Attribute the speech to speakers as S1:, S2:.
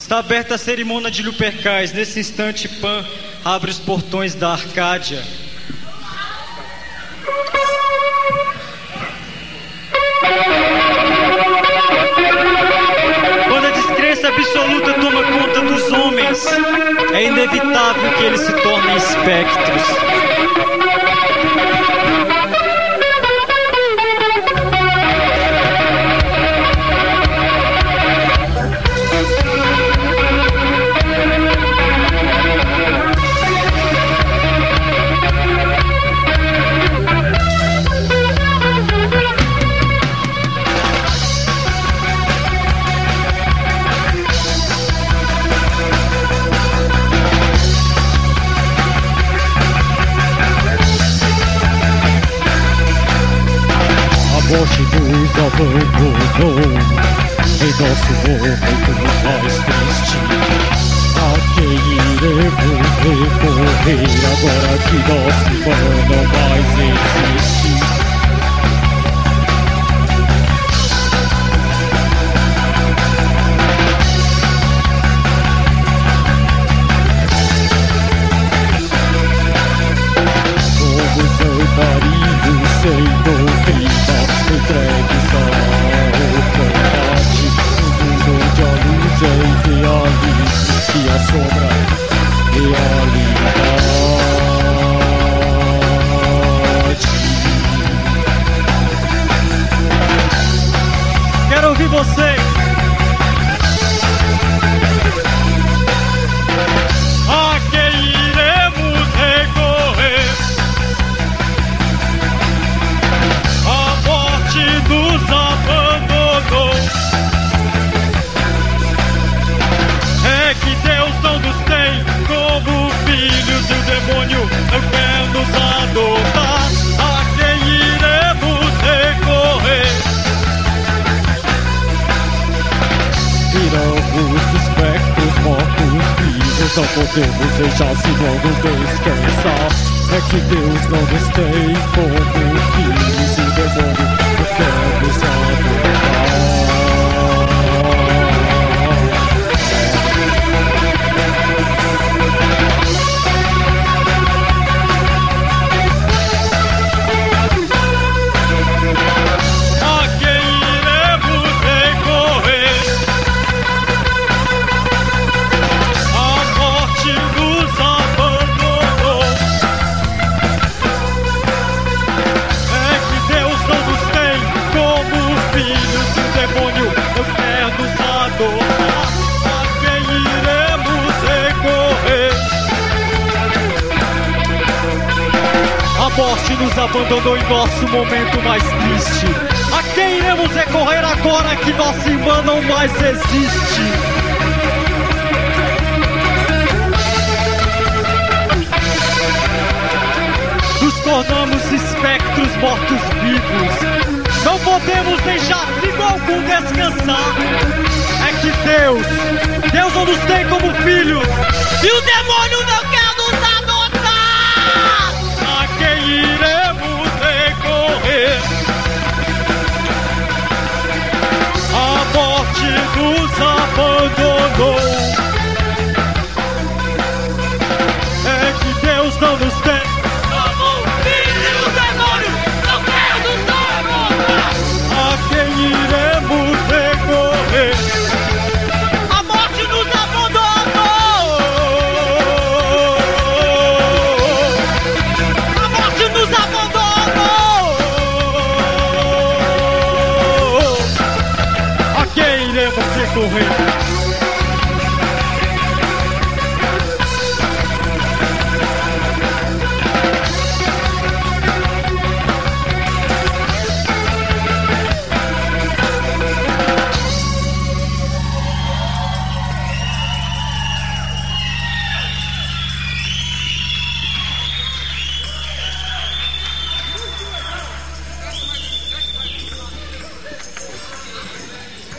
S1: Está aberta a cerimônia de Lupercais. Nesse instante, Pan abre os portões da Arcádia. Quando a descrença absoluta toma conta dos homens, é inevitável que eles se tornem espectros.
S2: A morte nos abandonou em nosso momento mais triste. A quem iremos recorrer agora que nosso irmão não mais existe? Somos andarilhos sem doutrina, entregues ao combate, um mundo onde a luz é idealismo e a sombra realidade.
S1: Quero ouvir vocês. A quem iremos recorrer? A morte nos abandonou. É que Deus não nos tem como filhos e o demônio não quer nos adotar. A quem iremos recorrer?
S2: Viramos espectros mortos-vivos, não podemos deixar Simão descansar. É que Deus não nos tem como filhos e o demônio não quer nos adorar.
S1: A quem iremos recorrer? A morte nos abandonou. É que Deus não nos tem como filhos e o demônio não quer nos adorar. A quem iremos recorrer? A morte nos abandonou em nosso momento mais triste. A quem iremos recorrer agora que nossa irmã não mais existe? Nos tornamos espectros mortos-vivos. Não podemos deixar filho algum descansar. É que Deus não nos tem como filhos e o demônio não quer nos adotar. A quem iremos recorrer? A morte nos abandonou. É que Deus não nos tem como filho e o demônio não quer nos adotar. A quem iremos recorrer? A morte nos abandonou. A morte nos abandonou. A quem iremos recorrer?